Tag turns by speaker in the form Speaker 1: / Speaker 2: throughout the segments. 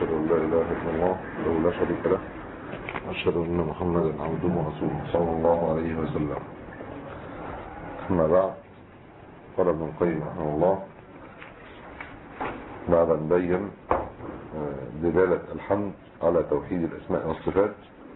Speaker 1: وأشهد أن لا إله إلا الله وحده لا شريك له وأشهد أن محمدا عبده ورسوله صلى الله عليه وسلم. أما بعد، قال ابن القيم رحمه الله بعد أن بين دلالة الحمد على توحيد الأسماء والصفات،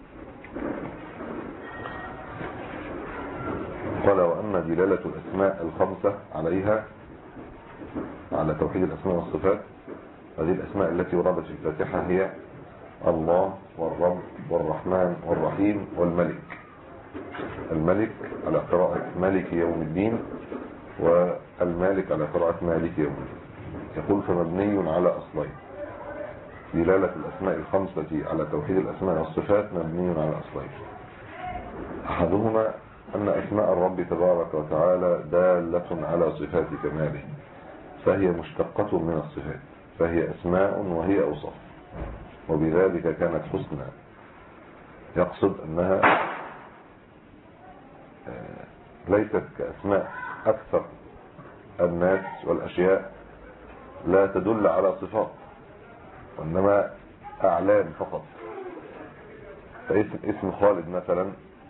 Speaker 1: قال: وأما دلالة الأسماء الخمسة عليها على توحيد الأسماء والصفات، هذه الأسماء التي وردت في الفاتحة هي الله والرب والرحمن والرحيم والملك. الملك على قراءة مالك يوم الدين، والمالك على قراءة مالك يوم الدين. يقول: فمبني على أصلين. دلالة الأسماء الخمسة على توحيد الأسماء والصفات مبني على أصلين. أحدهما أن أسماء الرب تبارك وتعالى دالة على صفات كماله، فهي مشتقة من الصفات، فهي أسماء وهي أوصاف، وبذلك كانت حسنى. يقصد أنها ليست كأسماء أكثر الناس والأشياء لا تدل على صفات، وإنما أعلام فقط. فاسم خالد مثلا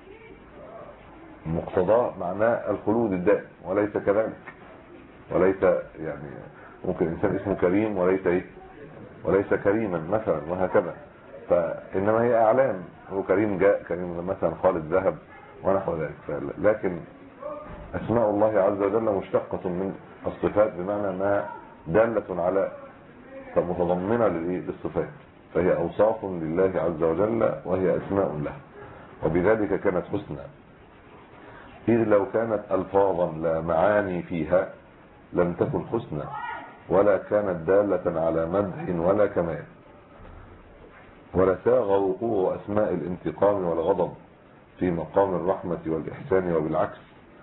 Speaker 1: مقتضاه معناه الخلود الدائم، وليس كذلك. وليس يعني ممكن إنسان اسمه كريم وليس كريما مثلا، وهكذا. فإنما هي أعلام، هو كريم جاء، كريم مثلا خالد ذهب ونحو ذلك. لكن أسماء الله عز وجل مشتقة من الصفات، بمعنى أنها دالة على متضمنة للصفات، فهي أوصاف لله عز وجل وهي أسماء له، وبذلك كانت حسنى. إذ لو كانت ألفاظا لا معاني فيها لم تكن حسنى، ولا كانت دالة على مدح ولا كمال، ولا ساغ وقوع أسماء الانتقام والغضب في مقام الرحمة والإحسان، وبالعكس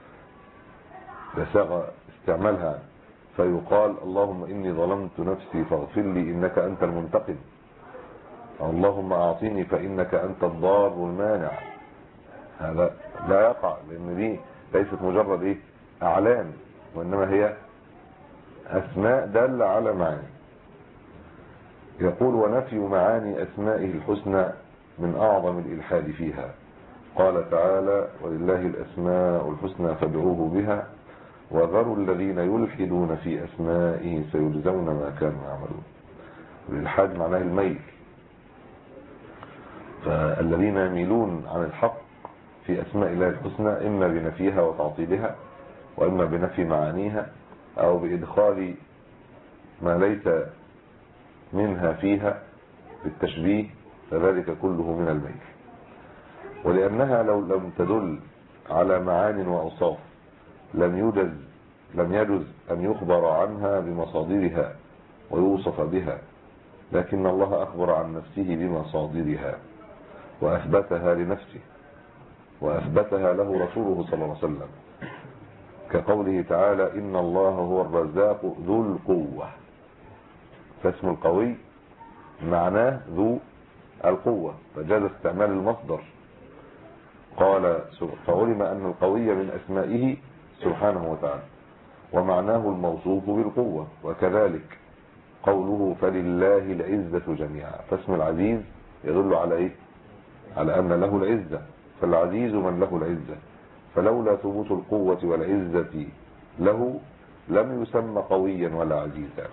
Speaker 1: لساغ استعمالها فيقال: اللهم إني ظلمت نفسي فاغفر لي إنك أنت المنتقم، اللهم أعطيني فإنك أنت الضار المانع. هذا لا يقع، لأن دي ليست مجرد أعلام، وإنما هي أسماء دالة على معاني. يقول: ونفي معاني أسمائه الحسنى من أعظم الإلحاد فيها. قال تعالى: ولله الأسماء الحسنى فادعوه بها وذروا الذين يلحدون في أسمائه سيجزون ما كانوا يعملون. الإلحاد معناه الميل، فالذين يميلون عن الحق في أسماء الله الحسنى إما بنفيها وتعطيلها، وإما بنفي معانيها، أو بإدخال ما ليس منها فيها بالتشبيه، فذلك كله من الميل. ولأنها لو لم تدل على معان وأوصاف لم يجز أن يخبر عنها بمصادرها ويوصف بها، لكن الله أخبر عن نفسه بمصادرها وأثبتها لنفسه، وأثبتها له رسوله صلى الله عليه وسلم، كقوله تعالى: إن الله هو الرزاق ذو القوة. فاسم القوي معناه ذو القوة، فجاز استعمال المصدر. قال: فعلم أن القوي من أسمائه سبحانه وتعالى، ومعناه الموصوف بالقوة. وكذلك قوله: فلله العزة جميعا. فاسم العزيز يدل على على أن له العزة، فالعزيز من له العزة، فلولا ثبوت القوة والعزة له لم يسمى قويا ولا عزيزا.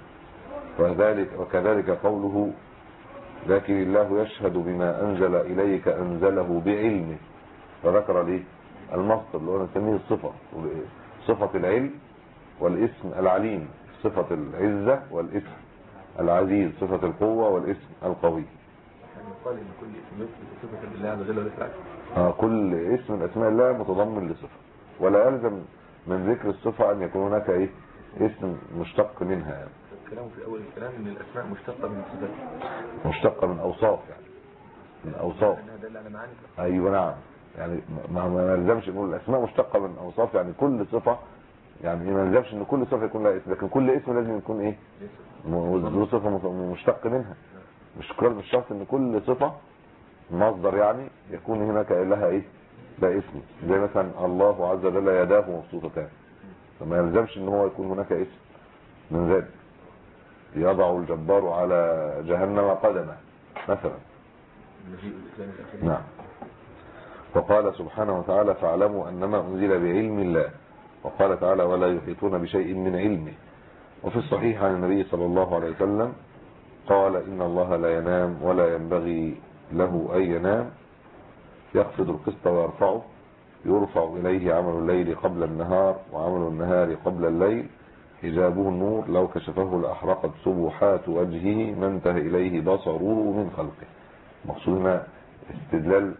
Speaker 1: وكذلك قوله: لكن الله يشهد بما أنزل إليك أنزله بعلمه. فذكر المصدر اللي هو نسميه الصفة، صفة العلم والاسم العليم، صفة العزة والاسم العزيز، صفة القوة والاسم القوي.
Speaker 2: قال إن كل اسم يثبت صفة لله عز وجل وليس
Speaker 1: كل اسم من أسماء الله متضمن لصفة، ولا يلزم من ذكر الصفة أن يكون هناك اسم مشتق منها. يعني
Speaker 2: الكلام في أول الكلام إن الأسماء مشتقة من صفات،
Speaker 1: مشتقة من أوصاف، يعني من أوصاف. أيوة نعم، يعني ما يلزمش نقول الأسماء مشتقة من أوصاف، يعني كل صفة، يعني ما يلزمش إن كل صفة يكون لها اسم، لكن كل اسم لازم يكون ذو صفة مشتق منها. مش شرط إن كل صفة مصدر يعني يكون هناك لها لا اسم. زي مثلا الله عز وجل يداه مبسوطتان، فما يلزمش ان هو يكون هناك اسم من ذلك. يضع الجبار على جهنم قدمه مثلا. نعم. وقال سبحانه وتعالى فاعلموا أنما أنزل بعلم الله. وقال تعالى ولا يحيطون بشيء من علمه. وفي الصحيح عن النبي صلى الله عليه وسلم قال إن الله لا ينام ولا ينبغي له أن ينام يخفض القسط ويرفعه يرفع إليه عمل الليل قبل النهار وعمل النهار قبل الليل حجابه النور لو كشفه لأحرقت سبحات وجهه ما انتهى إليه بصره من خلقه. مقصودنا استدلال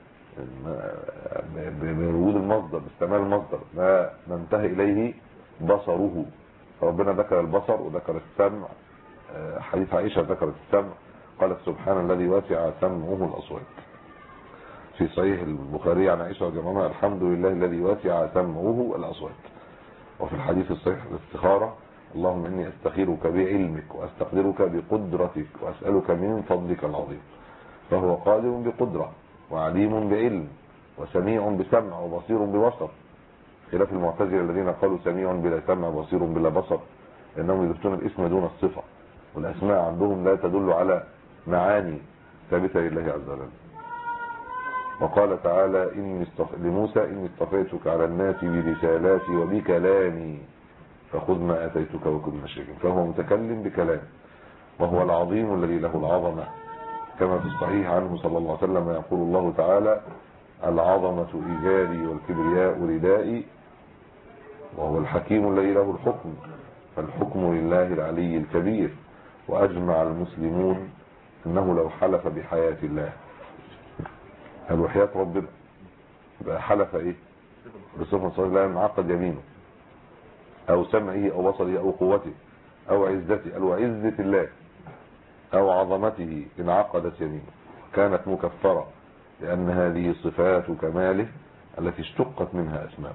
Speaker 1: بوجود المصدر باستعمال المصدر ما انتهى إليه بصره. ربنا ذكر البصر وذكر السمع. حديث عائشة ذكرت السمع قالت سبحان الذي وسع سمعه الأصوات. في صحيح البخاري عن عائشة رضي الله عنها الحمد لله الذي وسع سمعه الأصوات. وفي الحديث الصحيح الاستخارة اللهم إني أستخيرك بعلمك وأستقدرك بقدرتك وأسألك من فضلك العظيم. فهو قادر بقدرة وعليم بعلم وسميع بسمع وبصير ببصر، خلاف المعتزلة الذين قالوا سميع بلا سمع بصير بلا بصر، لأنهم يثبتون الاسم دون الصفة، والأسماء عندهم لا تدل على معاني ثابتة لله عز وجل. وقال تعالى لموسى إني اصطفيتك على الناس برسالاتي وبكلامي فخذ ما أتيتك وكن من الشاكرين. فهو متكلم بكلام وهو العظيم الذي له العظمة، كما في الصحيح عنه صلى الله عليه وسلم يقول الله تعالى العظمة إيجاري والكبرياء ردائي وهو الحكيم الذي له الحكم فالحكم لله العلي الكبير. وأجمع المسلمون أنه لو حلف بحياة الله هل وحياة ربنا بقى حلف إيه بصفة صلى لا ينعقد يمينه أو سمعه أو بصره أو قوته أو عزته أو عزة الله أو عظمته انعقدت يمينه كانت مكفرة، لأن هذه صفات كماله التي اشتقت منها أسماؤه.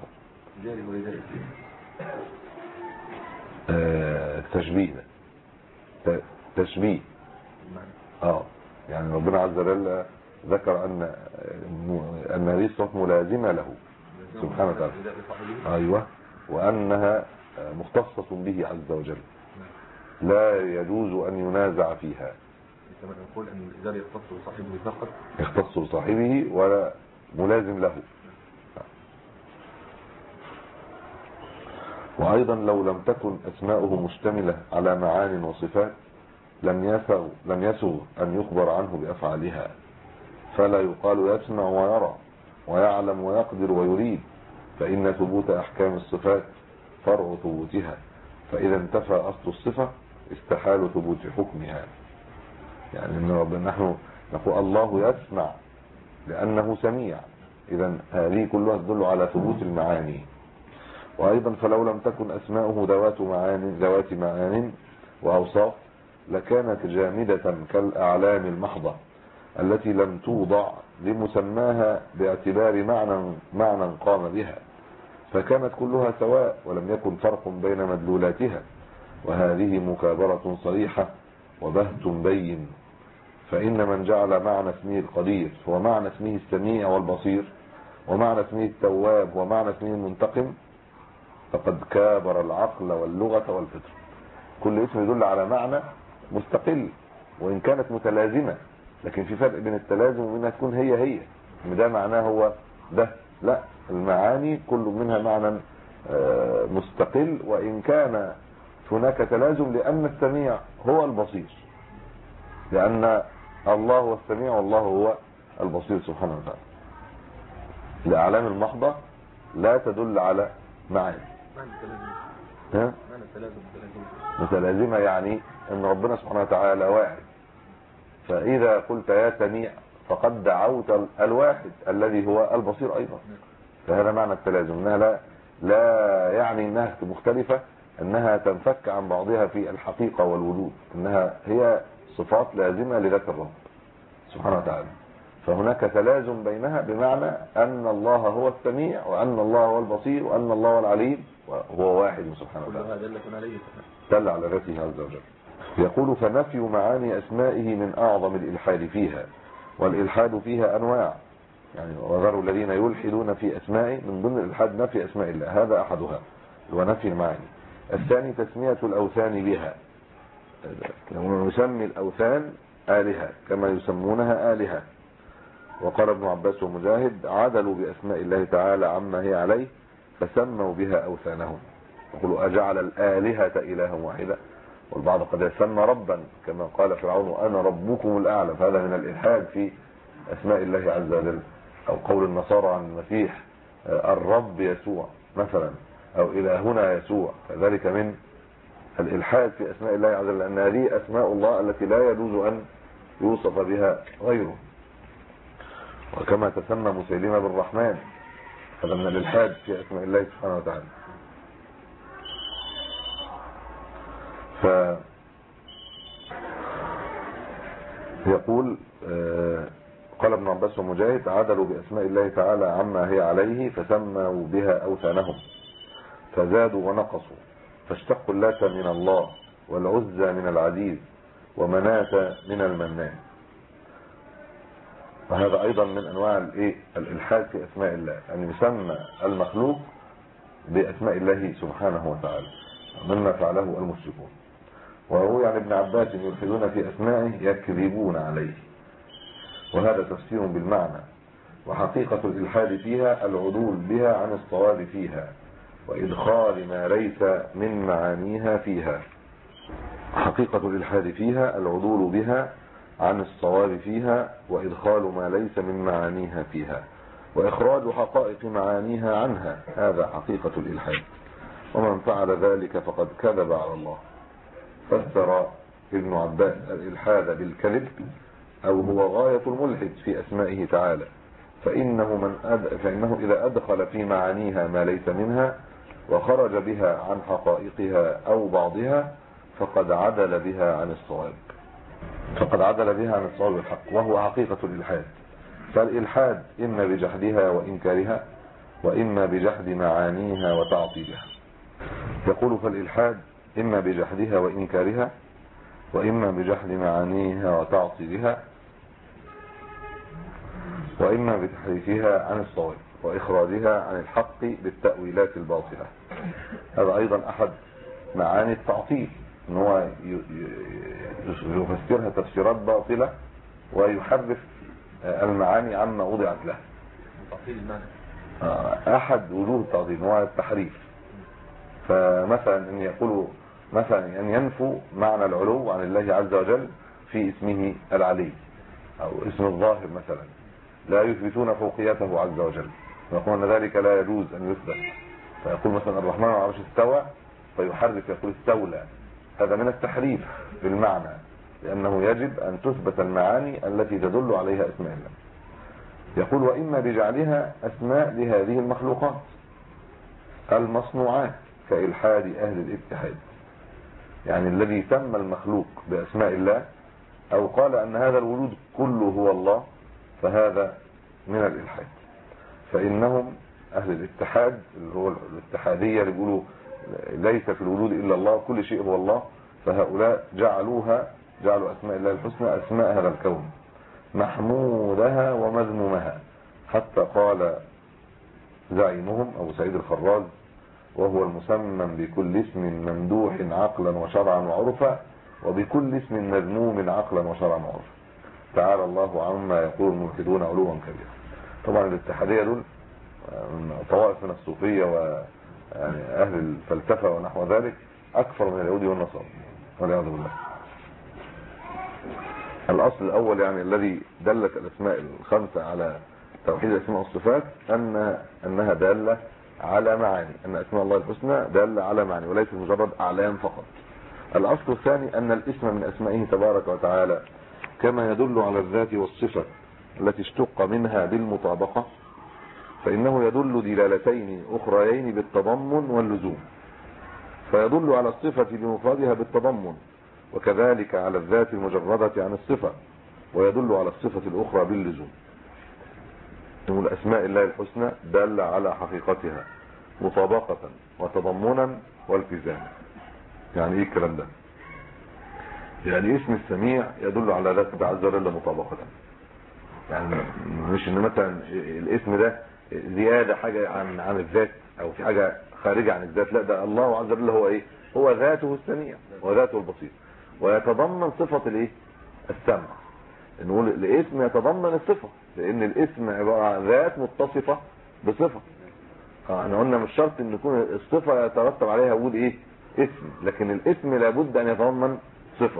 Speaker 1: تشبيه يعني ربنا عز وجل ذكر أن هذه الصفات ملازمة له سبحانه وتعالى. أيوة، وأنها مختصة به عز وجل لا يجوز أن ينازع فيها.
Speaker 2: كما نقول أن الإزالة يختص بصاحبه فقط،
Speaker 1: يختص بصاحبه ولا ملازم له. وأيضا لو لم تكن أسماؤه مشتملة على معان وصفات لم يسغ أن يخبر عنه بأفعالها، فلا يقال يسمع ويرى ويعلم ويقدر ويريد، فإن ثبوت أحكام الصفات فرع ثبوتها، فإذا انتفى أصل الصفة استحال ثبوت حكمها. يعني نحن نقول الله يسمع لأنه سميع، إذا هذه كلها تدل على ثبوت المعاني. وأيضا فلو لم تكن أسماؤه ذوات معان وأوصاف لكانت جامدة كالأعلام المحضة التي لم توضع لمسماها باعتبار معنى قام بها، فكانت كلها سواء ولم يكن فرق بين مدلولاتها، وهذه مكابرة صريحة وبهت بين. فإن من جعل معنى اسمه القدير هو معنى اسمه السميع والبصير ومعنى اسمه التواب ومعنى اسمه المنتقم فقد كابر العقل واللغة والفطر. كل اسم يدل على معنى مستقل وإن كانت متلازمة، لكن في فرق بين التلازم وبينها تكون هي ده معناه هو ده، لا، المعاني كل منها معنى مستقل وإن كان هناك تلازم، لأن السميع هو البصير، لأن الله هو السميع والله هو البصير سبحانه وتعالى. الأعلام المحضة لا تدل على معاني متلازمة، يعني ان ربنا سبحانه وتعالى واحد، فإذا قلت يا سميع فقد دعوت الواحد الذي هو البصير أيضا، فهذا معنى التلازم، انها لا يعني انها مختلفة، انها تنفك عن بعضها في الحقيقة والوجود، انها هي صفات لازمة لذات الرب سبحانه وتعالى. فهناك تلازم بينها بمعنى أن الله هو السميع وأن الله هو البصير وأن الله هو العليم وهو واحد سبحانه وتعالى دل على ذاته عز وجل. يقول فنفي معاني أسمائه من أعظم الإلحاد فيها، والإلحاد فيها أنواع، يعني وذروا الذين يلحدون في أسمائه، من ضمن الإلحاد نفي أسماء الله، هذا أحدها هو نفي المعاني. الثاني تسمية الأوثان بها، يسمي الأوثان آلهة كما يسمونها آلهة. وقال ابن عباس ومجاهد عدلوا بأسماء الله تعالى عما هي عليه فسموا بها أوثانهم. يقولوا أجعل الآلهة إلها واحدة، والبعض قد يسمى ربا كما قال فرعون أنا ربكم الأعلى، فهذا من الإلحاد في أسماء الله عز وجل. أو قول النصارى عن المسيح الرب يسوع مثلا، أو إلهنا يسوع، فذلك من الإلحاد في أسماء الله عز وجل، لأن هذه أسماء الله التي لا يجوز أن يوصف بها غيره. وكما تسمى مسيلمة بالرحمن، هذا من الإلحاد في أسماء الله سبحانه وتعالى. فيقول قال ابن عباس ومجاهد عدلوا بأسماء الله تعالى عما هي عليه فسموا بها أوثانهم فزادوا ونقصوا، فاشتقوا اللات من الله والعزى من العزيز ومناة من المنان. وهذا أيضا من أنواع الإلحاد في أسماء الله، أن يسمى المخلوق بأسماء الله سبحانه وتعالى مما فعله المشركون. وروي عن ابن عباس يلحدون في أسمائه يكذبون عليه، وهذا تفسير بالمعنى. وحقيقة الإلحاد فيها العدول بها عن الصواب فيها وإدخال ما ليس من معانيها فيها. حقيقة الإلحاد فيها العدول بها عن الصواب فيها وإدخال ما ليس من معانيها فيها وإخراج حقائق معانيها عنها، هذا حقيقة الإلحاد. ومن فعل ذلك فقد كذب على الله. فسر ابن عباس الإلحاد بالكذب، أو هو غاية الملحد في أسمائه تعالى، فإنه إذا أدخل في معانيها ما ليس منها وخرج بها عن حقائقها أو بعضها فقد عدل بها عن الصواب، الحق، وهو حقيقة الإلحاد. فالإلحاد إما بجحدها وإنكارها وإما بجحد معانيها وتعطيلها. يقول فالإلحاد إما بجحدها وإنكارها وإما بجحد معانيها وتعطيلها وإما بتحريفها عن الصواب وإخراجها عن الحق بالتأويلات الباطلة. هذا أيضا أحد معاني التعطيل، ان هو يفسرها تفسيرات باطلة ويحرف المعاني عما وضعت له.
Speaker 2: تعطيل المعنى
Speaker 1: احد وجوه التعطيل هو التحريف. فمثلا ان يقولوا مثلا ان ينفوا معنى العلو عن الله عز وجل في اسمه العلي او اسم الظاهر مثلا، لا يثبتون فوقيته عز وجل ويقولون ذلك لا يجوز ان يثبت. فيقول مثلا الرحمن على العرش استوى فيحرف يقول استولى، هذا من التحريف بالمعنى، لأنه يجب أن تثبت المعاني التي تدل عليها اسماء الله. يقول وإما بجعلها أسماء لهذه المخلوقات المصنوعات كإلحاد أهل الاتحاد، يعني الذي سمى المخلوق بأسماء الله أو قال أن هذا الوجود كله هو الله، فهذا من الإلحاد. فإنهم أهل الاتحاد اللي هو الاتحادية اللي بيقولوا ليس في الوجود إلا الله، كل شيء هو الله، فهؤلاء جعلوا أسماء الله الحسنى أسماء هذا الكون محمودها ومذمومها، حتى قال زعيمهم أبو سعيد الخراز وهو المسمى بكل اسم ممدوح عقلا وشرعا وعرفا وبكل اسم مذموم عقلا وشرعا وعرفا، تعالى الله عما يقول الملحدون علوا كبيرا. طبعا الاتحادية دول طوائف من الصوفية يعني أهل الفلسفة ونحو ذلك أكثر من اليهود والنصارى والعياذ بالله. الأصل الأول يعني الذي دلت الأسماء الخمسة على توحيد الأسماء والصفات أنها دالة على معاني، أن أسماء الله الحسنى دالة على معاني وليس مجرد أعلام فقط. الأصل الثاني أن الاسم من أسمائه تبارك وتعالى كما يدل على الذات والصفة التي اشتق منها بالمطابقة، فإنه يدل دلالتين أخريين بالتضمن واللزوم، فيدل على الصفة بمفردها بالتضمن وكذلك على الذات المجردة عن الصفة، ويدل على الصفة الأخرى باللزوم. الأسماء الله الحسنى دل على حقيقتها مطابقة وتضمنا والتزاما. يعني ايه الكلام ده؟ يعني اسم السميع يدل على ذات عز وجل مطابقة، يعني مش ان مثلا الاسم ده زيادة حاجة عن الذات او في حاجة خارجة عن الذات، لا، ده الله عز وجل هو ايه؟ هو ذاته السميع وذاته البصير. ويتضمن صفة الايه؟ السمع. نقول الاسم يتضمن الصفة، لان الاسم عبارة عن ذات متصفة بصفة. احنا قلنا مش شرط ان يكون الصفة يترتب عليها وجود ايه؟ اسم، لكن الاسم لابد ان يتضمن صفة.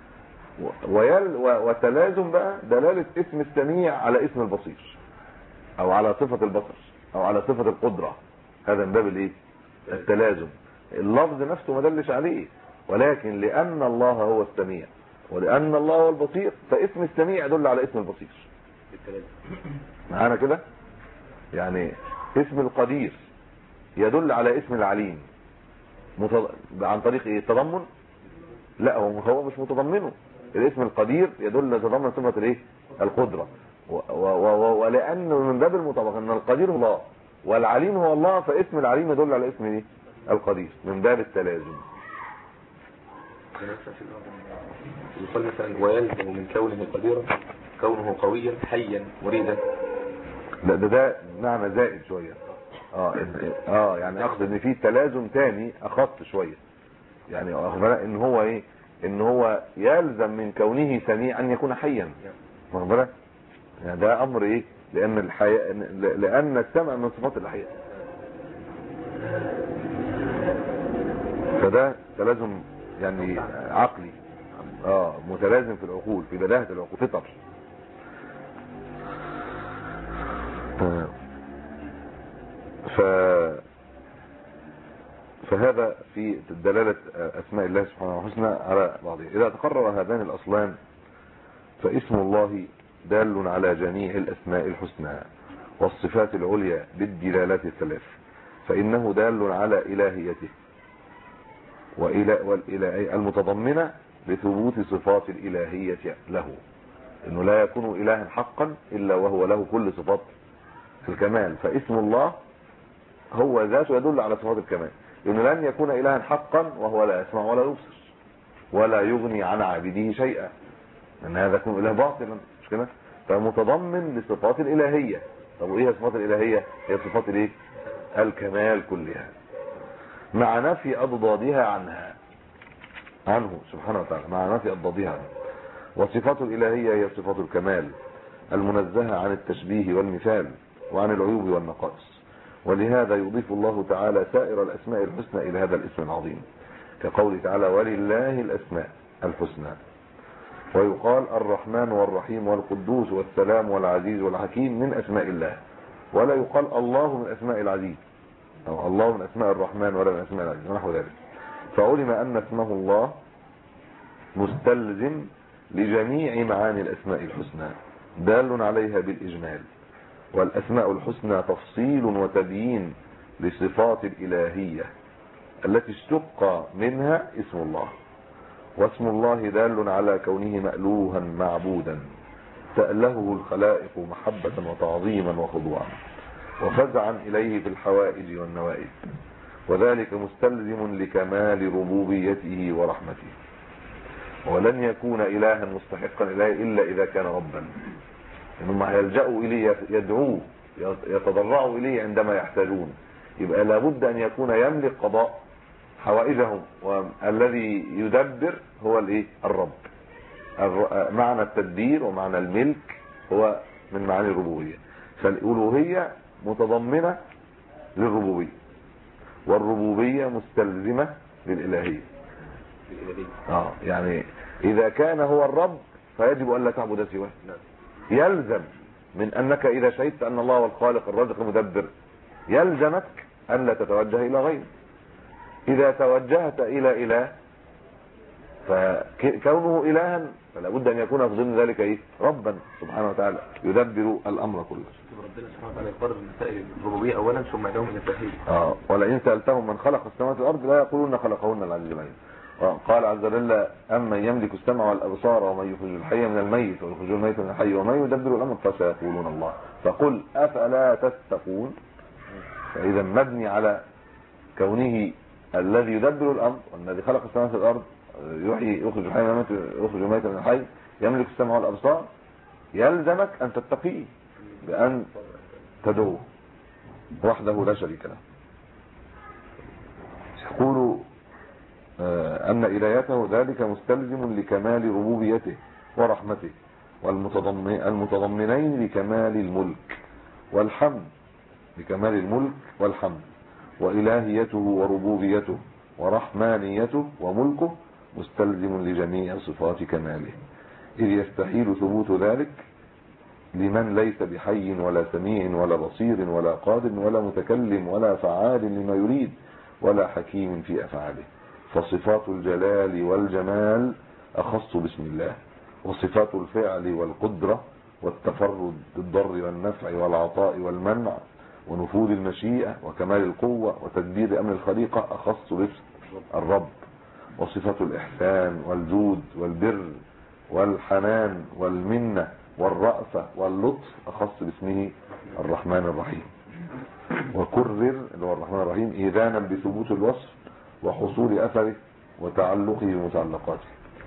Speaker 1: وتلازم بقى دلالة اسم السميع على اسم البصير، او على صفة البصر، او على صفة القدرة. هذا من باب الايه؟ التلازم. اللفظ نفسه ما دلش عليه، ولكن لان الله هو السميع ولان الله هو البصير، فاسم السميع يدل على اسم البصير. معانا كده؟ يعني اسم القدير يدل على اسم العليم عن طريق ايه؟ التضمن؟ لا، هو مش متضمنه. الاسم القدير يدل تضمن صفة الايه؟ القدرة. ولانه من باب المطابقة ان القدير هو الله والعليم هو الله، فاسم العليم يدل على اسم ايه؟ القدير، من باب التلازم.
Speaker 2: يقول مثلا ويلزم من كونه قديرا كونه قويا حيا مريدا.
Speaker 1: لا، ده معنى زائد شوية. يعني اقصد ان في تلازم تاني اخص شوية. يعني ان هو ايه؟ ان هو يلزم من كونه سميعا ان يكون حيا. واخد بالك؟ يعني ده امر ايه؟ لان السمع من صفات الاحياء، فده تلازم يعني عقلي، متلازم في العقول، في بداهة العقول، فطر. فهذا في دلالة اسماء الله سبحانه وحسنى على بعضها. اذا تقرر هذان الاصلان فاسم الله دال على جميع الاسماء الحسنى والصفات العليا بالدلالات الثلاث، فانه دال على الهيته والإله المتضمنة لثبوت صفات الإلهية له، انه لا يكون إلها حقا الا وهو له كل صفات الكمال. فاسم الله هو ذاته يدل على صفات الكمال، انه لن يكون إلها حقا وهو لا يسمع ولا يبصر ولا يغني عن عبده شيئا، ان هذا يكون إله باطلا، مش كده؟ فمتضمن لصفات الإلهية. طب وايه صفات الإلهية؟ هي صفات الايه؟ الكمال كلها، مع نفي أضدادها عنه سبحانه وتعالى، مع نفي أضدادها عنه. وصفات الإلهية هي صفات الكمال المنزهة عن التشبيه والمثال وعن العيوب والنقائص. ولهذا يضيف الله تعالى سائر الأسماء الحسنى إلى هذا الاسم العظيم، كقوله تعالى ولله الأسماء الحسنى. ويقال الرحمن والرحيم والقدوس والسلام والعزيز والحكيم من أسماء الله، ولا يقال الله من أسماء العزيز أو الله من أسماء الرحمن ولا من أسماء العزيز ونحو ذلك. فعلم أن اسمه الله مستلزم لجميع معاني الأسماء الحسنى دال عليها بالإجمال. والأسماء الحسنى تفصيل وتبيين لصفات الإلهية التي اشتق منها اسم الله. واسم الله دال على كونه مألوها معبودا تألهه الخلائق محبة وتعظيما وخضوعا وفزعا إليه في الحوائج والنوائب، وذلك مستلزم لكمال ربوبيته ورحمته. ولن يكون إلها مستحقا إليه إلا إذا كان ربا، إنهم يلجأوا إليه، يدعوه، يتضرعوا إليه عندما يحتاجون. يبقى لابد أن يكون يملك قضاء حوائجهم، والذي يدبر هو الايه؟ الرب. معنى التدبير ومعنى الملك هو من معاني الربوبية. فالألوهية متضمنة للربوبية، والربوبية مستلزمة للإلهية. يعني إذا كان هو الرب فيجب أن لا تعبد سواه. يلزم من أنك إذا شهدت أن الله هو الخالق الرازق المدبر يلزمك أن لا تتوجه إلى غيره. إذا توجهت إلى إله فكونه إلها فلا بد أن يكون في ضمن ذلك إيه؟ ربا سبحانه وتعالى يدبر الأمر كله.
Speaker 2: ربنا سبحانه وتعالى يقرر مسائل الربوبية أولا ثم يدعوهم إلى التوحيد.
Speaker 1: ولئن سألتهم من خلق السماوات والأرض لا يقولون خلقهن العزيز العليم. قال عز وجل أمن يملك السمع والأبصار ومن يخرج الحي من الميت ويخرج الميت من الحي ومن يدبر الأمر فسيقولون الله فقل أفلا تتقون. فإذا مبني على كونه الذي يدبر الأمر والذي خلق السماوات والأرض يحيي يخرج الحي من الميت ويخرج الميت من الحي يملك السمع والأبصار، يلزمك أن تتقيه بأن تدعوه وحده لا شريك له. يقول أن إلهيته ذلك مستلزم لكمال ربوبيته ورحمته المتضمنين لكمال الملك والحمد، لكمال الملك والحمد، وإلهيته وربوبيته ورحمانيته وملكه مستلزم لجميع صفات كماله، إذ يستحيل ثبوت ذلك لمن ليس بحي ولا سميع ولا بصير ولا قادر ولا متكلم ولا فعال لما يريد ولا حكيم في أفعاله. فصفات الجلال والجمال أخص باسم الله، وصفات الفعل والقدرة والتفرد بالضر والنفع والعطاء والمنع ونفوذ المشيئة وكمال القوة وتدبير أمر الخليقة أخص باسم الرب، وصفات الإحسان والجود والبر والحنان والمنة والرأفة واللطف أخص باسمه الرحمن الرحيم. وكرر اللي هو الرحمن الرحيم إذانا بثبوت الوصف وحصول أثره وتعلقه بمتعلقاته،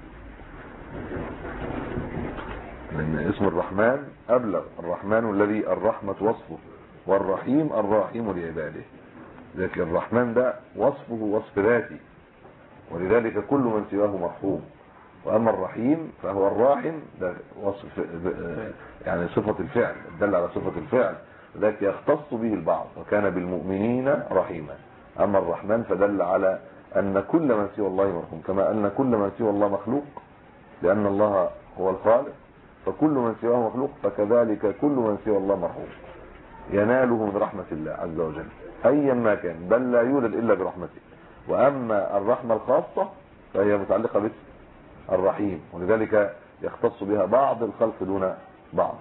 Speaker 1: لأن اسم الرحمن أبلغ. الرحمن الذي الرحمة وصفه، والرحيم الراحم لعباده. لكن الرحمن ده وصفه وصف ذاتي، ولذلك كل من سواه مرحوم. وأما الرحيم فهو الراحم، ده وصف يعني صفة الفعل، دل على صفة الفعل، ذلك يختص به البعض وكان بالمؤمنين رحيما. أما الرحمن فدل على أن كل من سوى الله مرحوم، كما أن كل من سوى الله مخلوق لأن الله هو الخالق، فكل من سواه مخلوق، فكذلك كل من سوى الله مرحوم يناله من رحمة الله عز وجل أيا ما كان، بل لا يولد إلا برحمته. وأما الرحمة الخاصة فهي متعلقة باسم الرحيم، ولذلك يختص بها بعض الخلق دون بعض.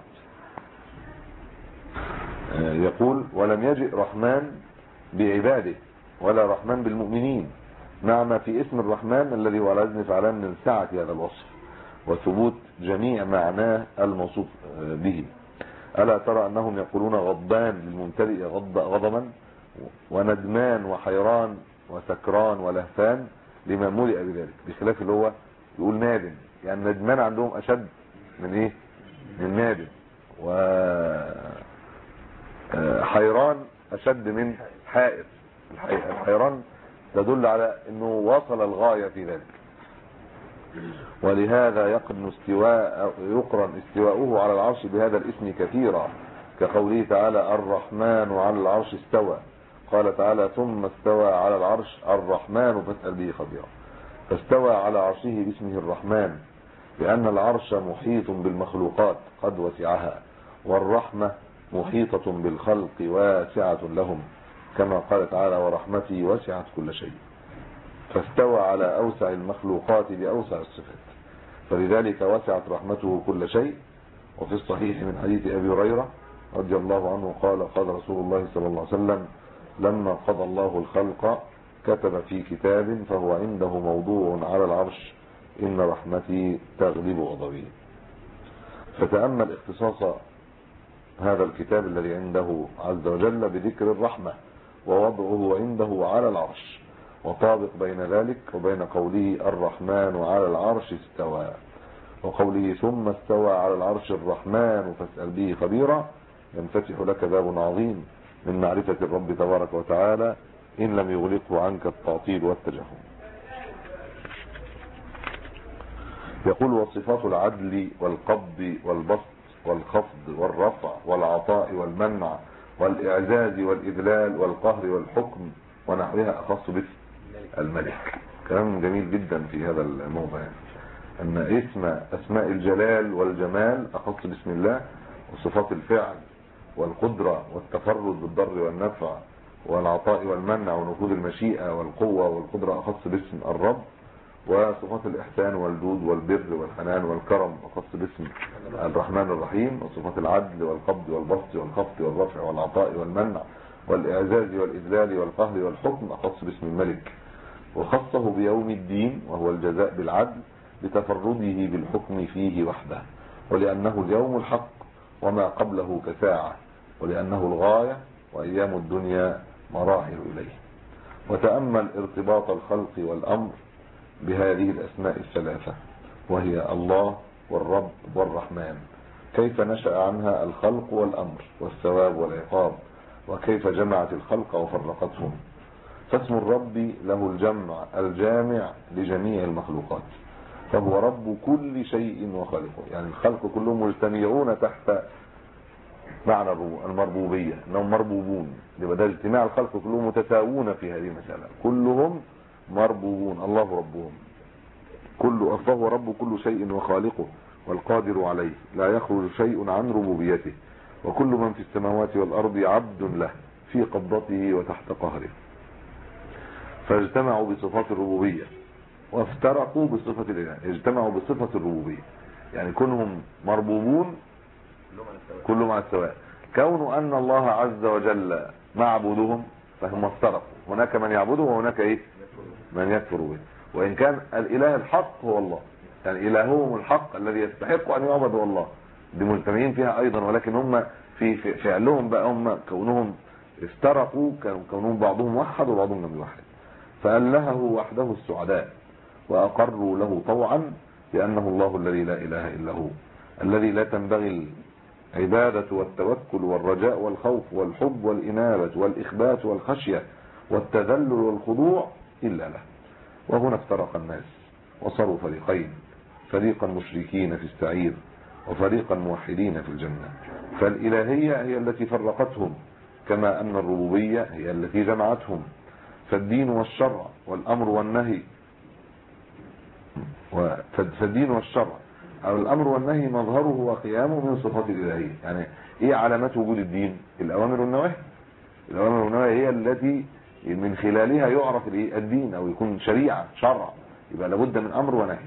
Speaker 1: يقول ولم يجئ رحمن بعباده ولا رحمن بالمؤمنين، مع ما في اسم الرحمن الذي هو على وزن فعلان من سعة هذا الوصف وثبوت جميع معناه الموصوف به. ألا ترى أنهم يقولون غضبان للممتلئ غضبا، وندمان وحيران وسكران ولهفان لما ملئ بذلك، بخلاف اللي هو يقول نادم، يعني ندمان عندهم أشد من إيه؟ من نادم. وحيران أشد من حائر. الحيران تدل على أنه وصل الغاية في ذلك. ولهذا يقرن استواؤه على العرش بهذا الاسم كثيرا، كقوله تعالى الرحمن على العرش استوى. قال تعالى ثم استوى على العرش الرحمن فاسأل به خبيرا. فاستوى على عرشه باسمه الرحمن، لأن العرش محيط بالمخلوقات قد وسعها، والرحمة محيطة بالخلق واسعة لهم، كما قال تعالى ورحمتي وسعت كل شيء. فاستوى على أوسع المخلوقات بأوسع الصفات، فلذلك وسعت رحمته كل شيء. وفي الصحيح من حديث أبي هريرة رضي الله عنه قال قال رسول الله صلى الله عليه وسلم لما قضى الله الخلق كتب في كتاب فهو عنده موضوع على العرش إن رحمتي تغلب غضبي. فتأمل اختصاص هذا الكتاب الذي عنده عز وجل بذكر الرحمة ووضعه عنده على العرش، وطابق بين ذلك وبين قوله الرحمن على العرش استوى، وقوله ثم استوى على العرش الرحمن فاسأل به خبيرا، ينفتح لك باب عظيم من معرفة الرب تبارك وتعالى إن لم يغلقه عنك التعطيل والتجهم. يقول وصفات العدل والقبض والبسط والخفض والرفع والعطاء والمنع والإعزاز والإذلال والقهر والحكم ونحوها أخص باسم الملك. كلام جميل جدا في هذا الموضوع، أن أسماء الجلال والجمال أخص باسم الله، وصفات الفعل والقدرة والتفرد بالضر والنفع والعطاء والمنع ونفوذ المشيئة والقوة والقدرة أخص باسم الرب، وصفات الإحسان والجود والبر والحنان والكرم أخص باسم الرحمن الرحيم، وصفات العدل والقبض والبسط والخفض والرفع والعطاء والمنع والإعزاز والإذلال والقهر والحكم أخص باسم الملك، وخصه بيوم الدين وهو الجزاء بالعدل لتفرده بالحكم فيه وحده، ولأنه اليوم الحق وما قبله كساعة، ولأنه الغاية وأيام الدنيا مراحل إليه. وتأمل ارتباط الخلق والأمر بهذه الأسماء الثلاثة، وهي الله والرب والرحمن، كيف نشأ عنها الخلق والأمر والثواب والعقاب، وكيف جمعت الخلق وفرقتهم. فاسم الرب له الجامع لجميع المخلوقات، فهو رب كل شيء وخالقه. يعني الخلق كلهم مجتمعون تحت معنى المربوبية، انهم مربوبون، يبقى ده اجتماع الخلق كلهم متساوون في هذه المسألة، كلهم مربوبون، الله ربهم فهو رب كل شيء وخالقه والقادر عليه، لا يخرج شيء عن ربوبيته، وكل من في السماوات والأرض عبد له في قبضته وتحت قهره. فاجتمعوا بصفات الربوبية وافترقوا بصفة الإله. اجتمعوا بصفة الربوبية يعني كونهم مربوبون كلهم على السواء، كون أن الله عز وجل معبودهم فهم افترقوا، هناك من يعبده وهناك من يكفر به. وإن كان الإله الحق هو الله، يعني إلههم الحق الذي يستحق أن يعبد هو الله، دي مجتمعين فيها أيضا، ولكن هم في فعلهم بقى هم كونهم افترقوا، كونهم بعضهم وحد وبعضهم لم يوحد، فألهه وحده السعداء وأقروا له طوعا لأنه الله الذي لا إله إلا هو، الذي لا تنبغي العبادة والتوكل والرجاء والخوف والحب والإنابة والإخبات والخشية والتذلل والخضوع إلا له. وهنا افترق الناس وصاروا فريقين، فريقا مشركين في السعير وفريقا موحدين في الجنة. فالإلهية هي التي فرقتهم، كما أن الربوبية هي التي جمعتهم. فالدين والشرع والأمر والنهي فالدين والشرع أو الأمر والنهي مظهره وقيامه من صفات الإلهية. يعني إيه علامات وجود الدين؟ الأوامر والنواهي. الأوامر والنواهي هي التي من خلالها يعرف الدين أو يكون شريعة شرع، يبقى لابد من أمر ونهي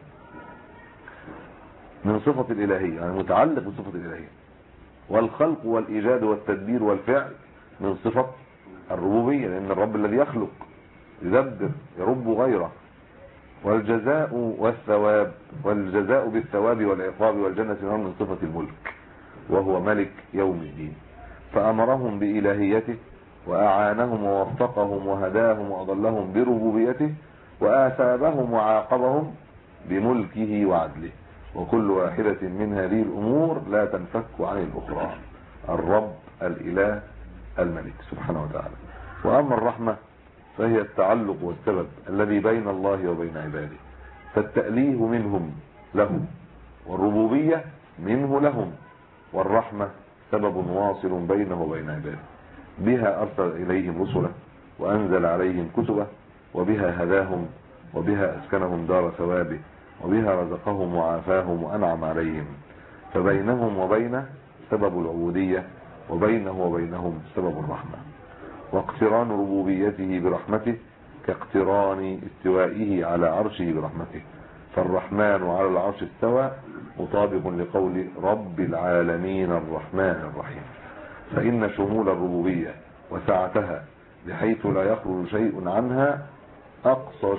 Speaker 1: من صفة الإلهية، يعني متعلق بصفة الإلهية. والخلق والإيجاد والتدبير والفعل من صفة الربوبية، لأن الرب الذي يخلق يدبر يرب غيره. والجزاء والثواب، والجزاء بالثواب والعقاب والجنة من صفة الملك، وهو ملك يوم الدين. فأمرهم بإلهيته وأعانهم ووفقهم وهداهم وأضلهم بربوبيته، وآثابهم وعاقبهم بملكه وعدله. وكل واحدة من هذه الأمور لا تنفك عن الأخرى، الرب الإله الملك سبحانه وتعالى. وأما الرحمة فهي التعلق والسبب الذي بين الله وبين عباده، فالتأليه منهم له، والربوبية منه لهم، والرحمة سبب واصل بينه وبين عباده. بها أرسل إليهم رسله وأنزل عليهم كتبه، وبها هداهم، وبها أسكنهم دار ثوابه، وبها رزقهم وعافاهم وأنعم عليهم. فبينهم وبينه سبب العبودية، وبينه وبينهم سبب الرحمة. واقتران ربوبيته برحمته كاقتران استوائه على عرشه برحمته، فالرحمن على العرش استوى مطابق لقول رب العالمين الرحمن الرحيم. فإن شمول الربوبية وسعتها بحيث لا يخرج شيء عنها أقصى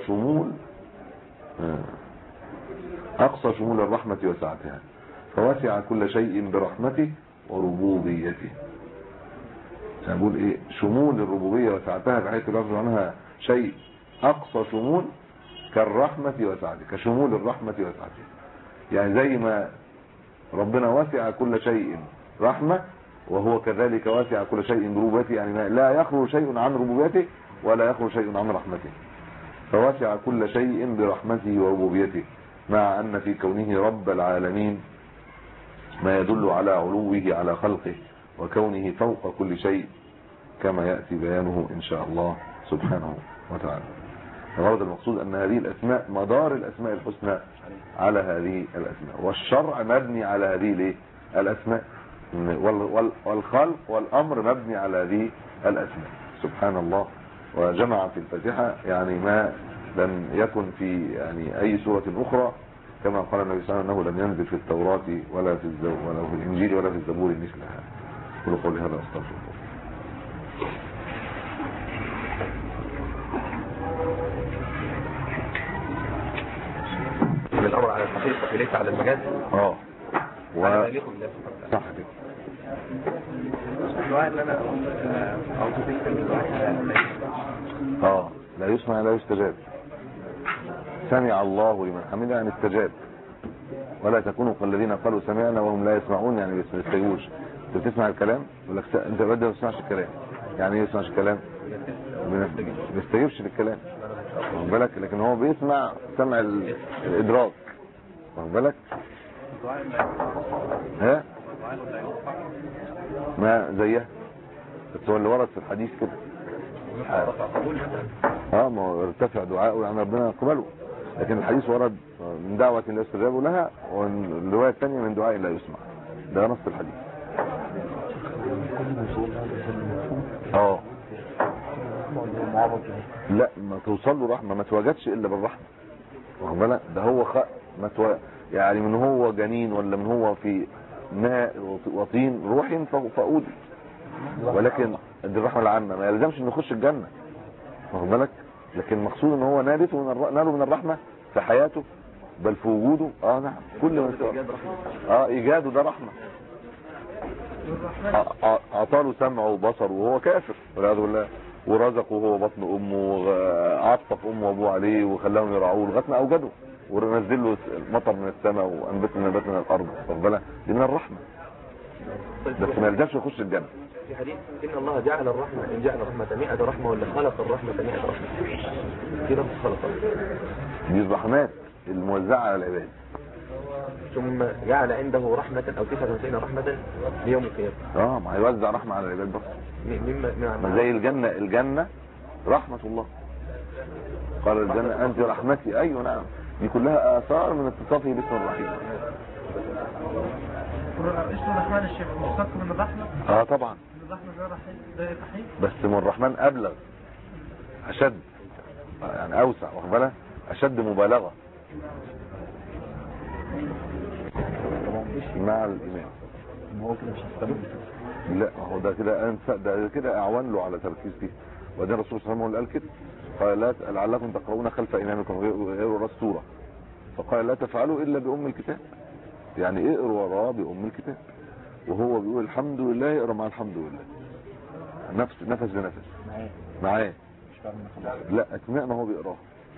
Speaker 1: شمول الرحمة وسعتها، فوسع كل شيء برحمته وربوبيته. سنقول ايه؟ شمول الربوبية وسعتها بحيث لا يخرج عنها شيء، أقصى شمول كالرحمة وسعته، كشمول الرحمة وسعته. يعني زي ما ربنا وسع كل شيء رحمة، وهو كذلك وسع كل شيء بربوبيته، يعني لا يخرج شيء عن ربوبيته ولا يخرج شيء عن رحمته، فوسع كل شيء برحمته وربوبيته، مع أن في كونه رب العالمين ما يدل على علوه على خلقه وكونه فوق كل شيء، كما يأتي بيانه إن شاء الله سبحانه وتعالى. الغرض المقصود أن هذه الأسماء مدار الأسماء الحسنى على هذه الأسماء، والشرع مبني على هذه الأسماء، والخلق والأمر مبني على هذه الأسماء سبحان الله. وجمع في الفاتحة يعني ما لم يكن في يعني أي سورة أخرى، كما قال النبي صلى الله عليه وسلم أنه لم ينزل في التوراة ولا في الإنجيل ولا في الزبور مثلها. قولوا قولي هذا أستغفر الله.
Speaker 2: من الأمر على الحقيقة ليس على المجاز.
Speaker 1: صح كده.
Speaker 2: الواحد اللي أنا
Speaker 1: لا يسمع لا يستجاب. سمع الله لمن حمده يعني استجاب، ولا تكونوا كالذين قالوا سمعنا وهم لا يسمعون، يعني ما يستجيبوش. انت بتسمع الكلام يقول لك انت بدأ ما تسمعش الكلام. يعني ايه ما تسمعش الكلام؟ ما بيستجيبش للكلام، واخد بالك، لكن هو بيسمع سمع الادراك، واخد بالك. ها ما زيها، بس هو اللي ورد في الحديث كده. ما هو ارتفع دعاءه يعني ربنا يقبله، لكن الحديث ورد من دعوة لا يستجاب لها، والرواية الثانية من دعاء لا يسمع، ده نص الحديث. لا ما توصل له رحمة، ما تواجدش الا بالرحمة، واخد بالك. ده هو يعني من هو جنين ولا من هو في ماء وطين روح فأودي، ولكن دي الرحمة العامة، ما يلزمش انه يخش الجنة، واخد بالك، لكن المقصود ان هو ناله من الرحمة في حياته، بل في وجوده. نعم، كل ما ايجاده ده رحمة. اعطاله سمعه وبصره وهو كافر والعياذ بالله، ورزقه وهو بطن امه، وعطف امه وابوه عليه وخلاهم يرعوه لغايه ما اوجده، ونزل له مطر من السماء وانبت نبات من الارض، واخد بالك، دي من الرحمه، بس ما يلزمش يخش الجنه.
Speaker 2: في حديث ان الله جعل الرحمه، ان جعل الرحمه 100 رحمه، ولا خلق الرحمه 100 رحمه. دي نفس خلق
Speaker 1: دي الرحمات الموزعه على العباد،
Speaker 2: ثم جعل عنده رحمه او 99 رحمه ليوم القيامه.
Speaker 1: ما هيوزع رحمه على العباد بس. ما زي الجنه رحمه الله، قال الجنه انت رحمتي. ايوه نعم، دي كلها اثار من اتصافه باسم الرحيم.
Speaker 3: اسم الرحمن الشيخ مشتق من الرحمه.
Speaker 1: طبعا
Speaker 3: الرحمه زي الرحيم،
Speaker 1: بس من الرحمن ابلغ، اشد، يعني اوسع، واخد بالك، اشد مبالغه مع الايمان.
Speaker 2: هو كده مش هيستمر.
Speaker 1: لا هو ده كده اعوان له على تركيز فيه. وبعدين الرسول صلى الله عليه وسلم قال كده، قال لا لعلكم تقرؤون خلف امامكم غير السوره، فقال لا تفعلوا الا بام الكتاب، يعني اقروا وراه بام الكتاب، وهو بيقول الحمد لله، اقرا مع الحمد لله، نفس بنفس معاه، لا اثناء ما هو بيقراها،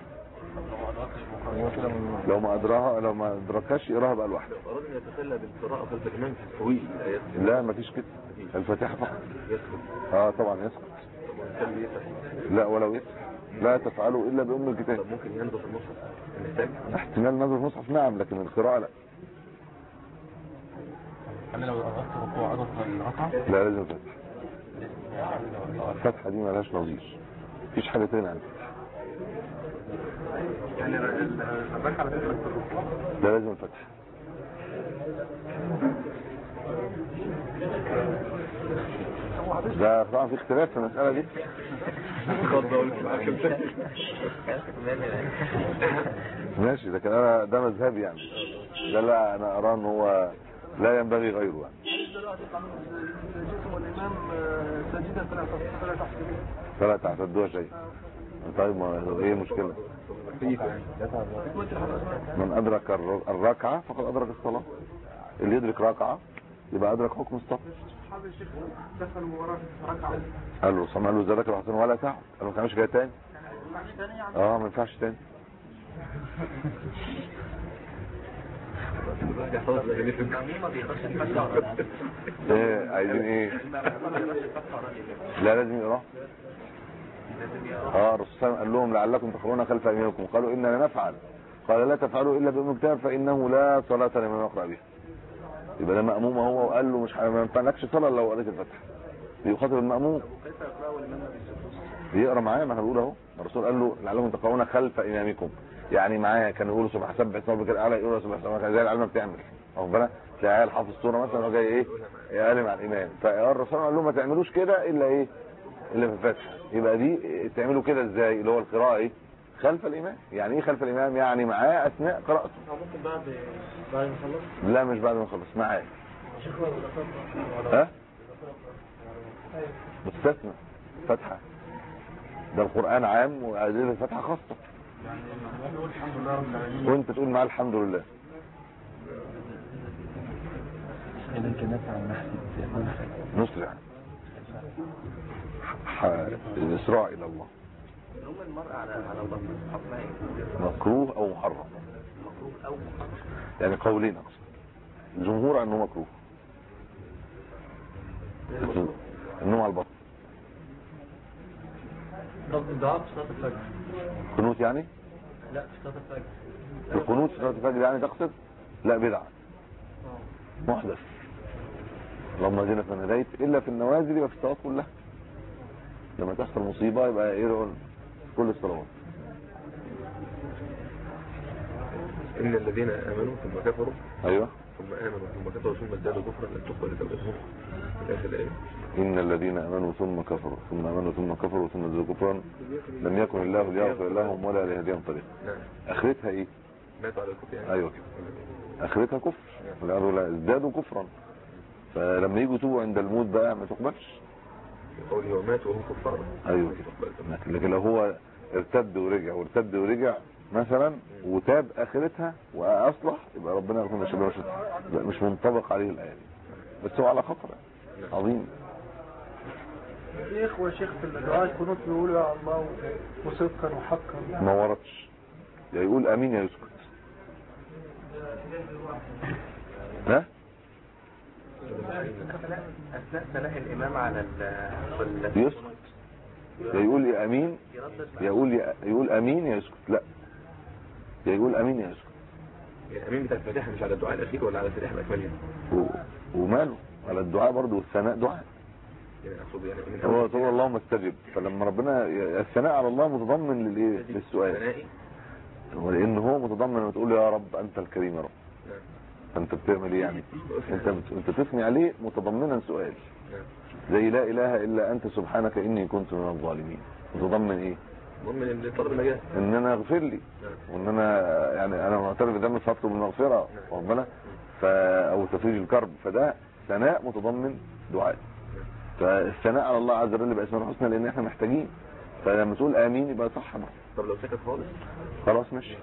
Speaker 1: لو ما ادركهاش يقراها بقى لوحده.
Speaker 2: أردنا يتسلى بالقراءة خلف الإمام في الطويل.
Speaker 1: لا مفيش كده، الفاتحة فقط.
Speaker 2: يسكت.
Speaker 1: طبعا يسكت. لا ولو يسكت لا تفعلوا إلا بأم الكتاب.
Speaker 2: طب ممكن ينظر في المصحف؟
Speaker 1: احتمال نظر في المصحف نعم، لكن القراءة لا.
Speaker 3: أنا لو أردت ركوع أضغط الركعة؟
Speaker 1: لا لازم فتح. الفتحة دي مالهاش نظير، مفيش حاجة تانية عنها.
Speaker 3: يعني الركعة
Speaker 1: لا لازم الفتح. ده طبعا في اختلاف في المسألة دي. ماشي، لكن انا ده مذهبي يعني، ده لا انا ارى ان هو لا ينبغي غيره يعني. فلا تعتدوها شيء. طيب ما ايه المشكلة؟ من ادرك الركعة فقد ادرك الصلاة، اللي يدرك ركعة يبقى ادرك حكم الصلاة. قال له صلى الله عليه وسلم ولا تعد، قال له ما تعملش كده تاني. ما ينفعش تاني. ايه عايزين ايه؟ لا لازم يقرأ. الرسول صلى الله عليه وسلم قال لهم لعلكم تقرؤون خلف امامكم، قالوا اننا نفعل، قال لا تفعلوا الا بأم الكتاب فانه لا صلاة لمن يقرأ بها. يبقى ده مأموم هو، وقال له مش ما ينفعلكش صلاة لو قريت الفتح. بيخاطب المأموم يقرا معاه، ما احنا بنقول اهو الرسول قال له لعلكم تقرؤون خلف امامكم، يعني معاه كان يقولوا سبح سبح ربك الاعلى، يقولوا سبح سبح زي العلمه بتعمل، واخد بالك، تلاقي عيال حافظ السوره مثلا وجاي ايه يقلم على الامام، فالرسول قال لهم ما تعملوش كده الا ايه، الا في الفتح. يبقى دي تعملوا كده ازاي؟ اللي هو القراءه ايه؟ خلف الامام. يعني ايه خلف الامام؟ يعني معاه اثناء قراءته.
Speaker 3: ممكن بعد ما يخلص؟
Speaker 1: لا مش بعد ما يخلص، معاه. مستثنى فتحه، ده القرآن عام وهذه الفتحة خاصة، وانت تقول معاه الحمد لله. نسرع الإسراع إلى الله. مكروه أو محرم، يعني قولين أقصد، الجمهور أنه مكروه، النوم على البطن
Speaker 3: طب الدعاء في صلاة الفجر؟
Speaker 1: قنوت يعني؟
Speaker 3: لا في صلاة الفجر.
Speaker 1: القنوت في صلاة الفجر يعني تقصد؟ لا بدعة محدث. اللهم اهدنا فمن هديت، الا في النوازل يبقى في الصلاه كلها. لما تحصل مصيبه يبقى يدعو في كل الصلوات.
Speaker 2: إن الذين آمنوا ثم كفروا
Speaker 1: ايوه
Speaker 2: ثم آمنوا ثم كفروا ثم ازدادوا كفرا لن تقبل توبتهم في آخر الآية.
Speaker 1: ان الذين امنوا ثم كفروا ثم امنوا ثم كفروا ثم ازدادوا كفرا لم يكن الله ليغفر لهم ولا ليهديهم طريقا.
Speaker 2: نعم.
Speaker 1: اخرتها ايه؟
Speaker 2: ماتوا على الكفر يعني.
Speaker 1: ايوه كده، اخرتها كفر. والعياذ بالله ازدادوا كفرا، فلما يجوا يتوبوا عند الموت بقى ما تقبلش.
Speaker 2: قوله وماتوا وهم كفار.
Speaker 1: ايوه لكن لو هو ارتد ورجع وارتد ورجع مثلا وتاب اخرتها واصلح يبقى ربنا يغفر له. شباب مش منطبق عليه الايه دي، بس هو على خطر عظيم.
Speaker 3: في إخوة شيخ في الدعاء القنوت بيقولوا يا الله وصدقا وحقا.
Speaker 1: ما وردش، يا يقول امين يا يسكت. ها
Speaker 3: أثناء ثناء الإمام على
Speaker 1: يسكت، يا يقول يا امين يا يقول امين يا يسكت. لا يا يقول امين يا يسكت.
Speaker 2: يعني أمين بتاع الفاتحة مش على الدعاء الأخير ولا على الفاتحة الأكملية؟
Speaker 1: وماله على الدعاء برضه، والثناء دعاء.
Speaker 2: يعني أقصد يعني من
Speaker 1: هو تقول اللهم استجب، فلما ربنا الثناء على الله متضمن للايه؟ للسؤال. ولان هو متضمن لما تقول يا رب انت الكريم يا رب. فانت بتعمل ايه يعني؟ انت تثني عليه متضمنا سؤال. زي لا اله الا انت سبحانك اني كنت من الظالمين. متضمن ايه؟
Speaker 2: متضمن طلب النجاة،
Speaker 1: ان انا اغفر لي، وان انا يعني انا معترف بذنب فاطلب المغفره ربنا او تفريج الكرب. فده ثناء متضمن دعاء. فالثناء على الله عز وجل باسماء الحسنى لان احنا محتاجين. فلما تقول امين يبقى صح بقى.
Speaker 2: طب لو سكت خالص
Speaker 1: خلاص ماشي.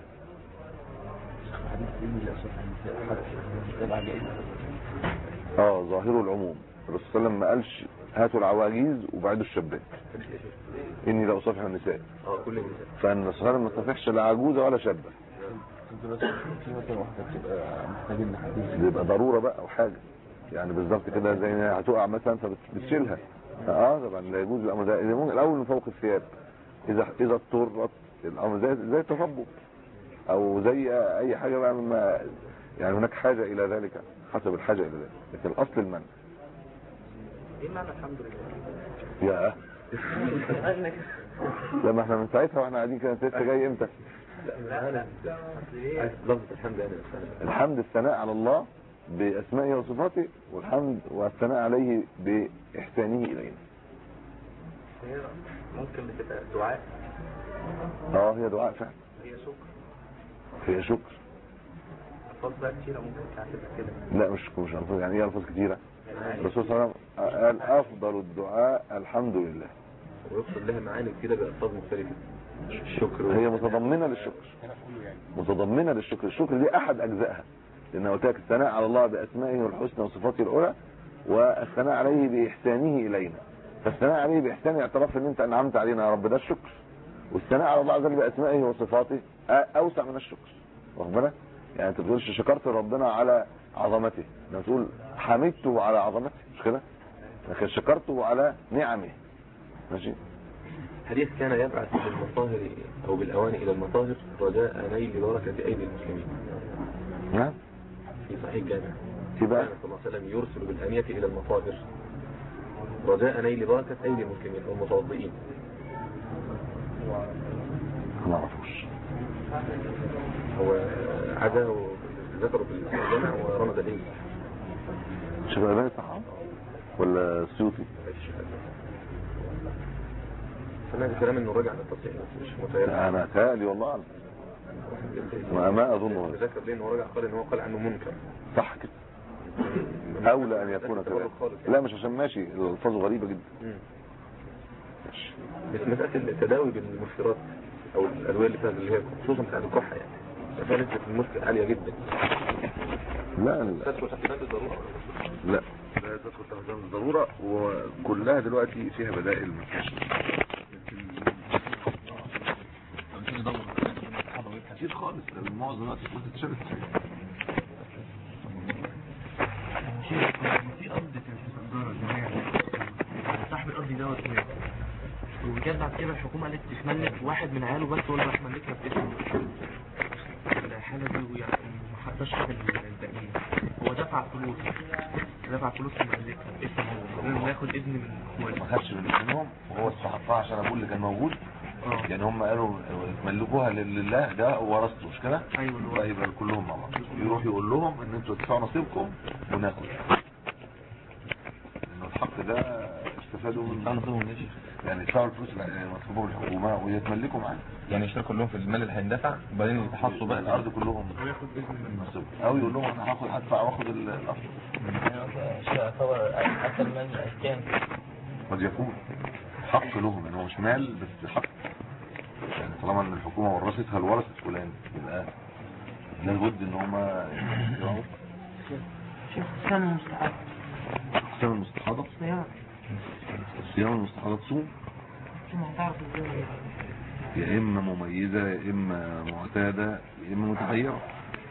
Speaker 1: ظاهر العموم. الرسول صلى الله عليه وسلم ما قالش هاتوا العواجيز وبعدوا الشباب. اني لا اصافح النساء.
Speaker 2: كل النساء.
Speaker 1: فالرسول صلى الله عليه وسلم ما تصافحش لا عجوزه ولا شابه.
Speaker 3: في مثلا واحدة بتبقى محتاجين حديث
Speaker 1: بيبقى ضروره بقى او حاجه يعني بالظبط كده، زي هتقع مثلا فبتشيلها. طبعا لا يجوز الامر ده. الاول من فوق الثياب اذا اضطرت الامر زي التطبق او زي اي حاجه بقى ما يعني هناك حاجه الى ذلك حسب الحاجه الى ذلك، لكن الاصل المنع.
Speaker 3: ايه معنى الحمد لله؟
Speaker 1: يا لما احنا من ساعتها واحنا قاعدين كده، انت لسه جاي امتى؟
Speaker 2: لا لفظ الحمد يعني
Speaker 1: الحمد الثناء على الله باسمائه وصفاته، والحمد والثناء عليه باحسانه الينا.
Speaker 3: ممكن بتبقى دعاء.
Speaker 1: هي دعاء فعلا.
Speaker 3: هي شكر.
Speaker 1: هي شكر.
Speaker 3: الفاظ بقى كتيرة ممكن تعتبر كده.
Speaker 1: لا مش الفاظ. يعني ايه الفاظ كتيرة؟ الرسول صلى الله عليه وسلم قال افضل الدعاء الحمد لله،
Speaker 2: ويقصد لها معاني كده بألفاظ مختلفة. الشكر
Speaker 1: هي متضمنة للشكر، متضمنة للشكر. الشكر دي احد اجزائها، لان قلت لك الثناء على الله باسمائه الحسنى وصفاته العلى، والثناء عليه باحسانه الينا. فالثناء عليه باحسانه اعتراف ان انت انعمت علينا يا رب، ده الشكر. والثناء على الله عز وجل باسمائه وصفاته اوسع من الشكر. واخد بالك؟ يعني انت بتقولش شكرت ربنا على عظمته، انت بتقول حمدته على عظمته، مش كده؟ لكن شكرته على نعمه. ماشي.
Speaker 2: حديث كان يبعث بالمطاهر او بالاواني الى المطاهر رجاء نيل بركه ايدي المسلمين.
Speaker 1: نعم.
Speaker 2: في صحيح الجامع.
Speaker 1: يبقى
Speaker 2: صلى الله عليه وسلم يرسل بالانيه الى المطاهر رجاء نيل بركه ايدي المسلمين والمتوضئين.
Speaker 1: ما اعرفوش.
Speaker 2: هو عزاه ذكروا في الجامع ورمز اليه.
Speaker 1: شيخ الألباني صح ولا السيوطي؟
Speaker 2: سمعت كلام انه رجع للتصحيح بس مش متيقن.
Speaker 1: انا تالي والله ما اظنه.
Speaker 2: ذكر ليه انه رجع قال ان هو قال عنه منكر.
Speaker 1: صح كده. اولى ان يكون كذلك. لا مش عشان ماشي الفاظه غريبه جدا.
Speaker 2: بس مساله التداوي بالمسكرات او الادويه اللي فيها اللي هي خصوصا بتاعت الكحه يعني فيها نسبه المسكر عاليه جدا.
Speaker 1: لا
Speaker 2: تدخل تحت بند الضروره.
Speaker 1: لا تدخل تحت بند الضروره، وكلها دلوقتي فيها بدائل كتير خالص. معظم الوقت بتتشرب
Speaker 3: في ارض كانت متأجرة زمان، صاحب الارض دوت مات
Speaker 2: جت بعد كده الحكومه قالت تتملك واحد من عياله بس هو اللي راح ملكها باسمه. الحاله دي يعني ما حدش خد التأمين، هو دفع فلوس وملكها باسمه هو، قالوا له ياخد اذن من اخواته.
Speaker 1: ما خدش من اذنهم وهو استحقها عشان ابوه اللي كان موجود. يعني هم قالوا تملكوها لله ده ورثته مش كده؟
Speaker 2: ايوه
Speaker 1: يبقى كلهم مع بعض يروح يقول لهم ان انتوا تدفعوا نصيبكم وناخد. لان الحق ده استفادوا من
Speaker 2: نصيبهم ليش؟
Speaker 1: يعني يدفعوا الفلوس اللي مطلوبه من الحكومه ويتملكوا معاها.
Speaker 2: يعني يشتركوا كلهم في المال اللي هيندفع وبعدين يتحصوا بقى
Speaker 1: الارض كلهم
Speaker 2: وياخد اذن من
Speaker 1: نصيبهم او يقول لهم انا هدفع واخد الارض.
Speaker 2: شيء يعتبر اكثر من كان
Speaker 1: قد يكون حق لهم يعني هو مش مال بس حق. يعني طالما ان الحكومه ورثتها لورثه فلان يبقى لابد ان هم يراعوا.
Speaker 3: شوف الصيام المستحاضة.
Speaker 1: الصيام المستحاضة؟ الصيام المستحاضة تصوم؟
Speaker 3: هتعرف ازاي؟
Speaker 1: يا اما مميزة يا اما معتادة يا اما متحيرة.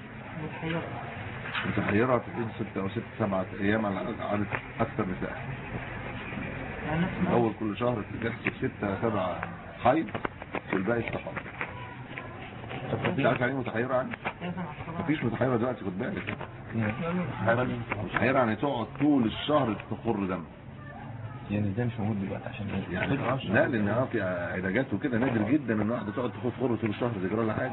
Speaker 1: متحيرة تقول 6 أو 7 ايام على عدد اكثر نساء. من اول كل شهر تحسب 6 7 حيض والباقي استحاضة. مش عارف يعني متحيرة يعني؟ مفيش متحيرة دلوقتي خد بالك. متحيرة يعني تقعد طول الشهر تخر دم.
Speaker 2: يعني ازاي مش موجود دلوقتي عشان
Speaker 1: يعني لا لان في علاجات وكده نادر جدا ان واحده تقعد تخف خر طول الشهر زي كده ولا حاجه.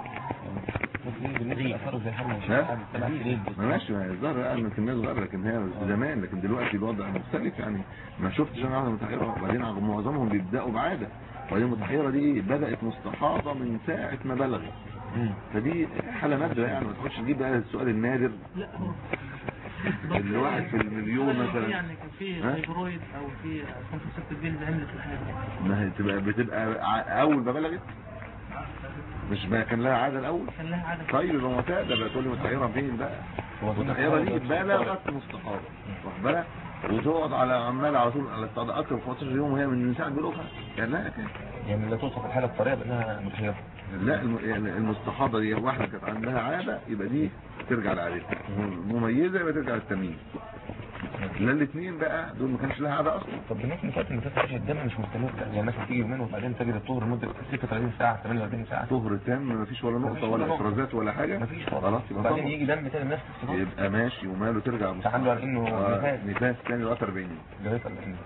Speaker 1: ماشي الظاهر يعني في الناس غير لكن هي زمان لكن دلوقتي الوضع مختلف يعني ما شفتش انا واحده متحيره وبعدين معظمهم بيبداوا بعاده وبعدين المتحيره دي بدات مستحاضه من ساعه ما بلغت. فدي حاله نادره يعني ما تخش تجيب بقى السؤال النادر.
Speaker 3: لا
Speaker 1: اللي واحد في المليون مثلا
Speaker 3: يعني كان في فايبرويد او في 5 6 جلد عملت الحاجات دي.
Speaker 1: ما هي بتبقى اول ما بلغت مش ما كان لها عاده الاول.
Speaker 3: كان لها عاده.
Speaker 1: طيب يبقى معتاده بقى تقول لي متحيره فين بقى؟ المتحيره دي بلغت مستحاضه واخد بالك وتقعد على عمال على طول على التعاطي اكتر من 15 يوم وهي من ساعه بلوغها يعني لا كده
Speaker 2: يعني لا توصف الحاله بطريقه بانها متحيره.
Speaker 1: لا يعني المستحاضه دي واحده كانت عندها عاده يبقى دي ترجع لعادتها مميزه يبقى ترجع للتمييز. لا الاثنين بقى دول ما كانش لها عاده اصلا.
Speaker 2: طب بالنسبه للوقت اللي بتفتح الدم مش مستمر يعني مثلا تيجي يومين وبعدين تجري الطهر لمده 36 ساعه 48 ساعه
Speaker 1: طهر تام ما فيش ولا نقطه ولا افرازات ولا حاجه
Speaker 2: ما فيش
Speaker 1: خلاص
Speaker 2: وبعدين يجي دم تاني نفس الصفات
Speaker 1: يبقى ماشي وماله ترجع
Speaker 2: تعاملوا على انه
Speaker 1: نفاس تاني لغايه 40
Speaker 2: لغايه 40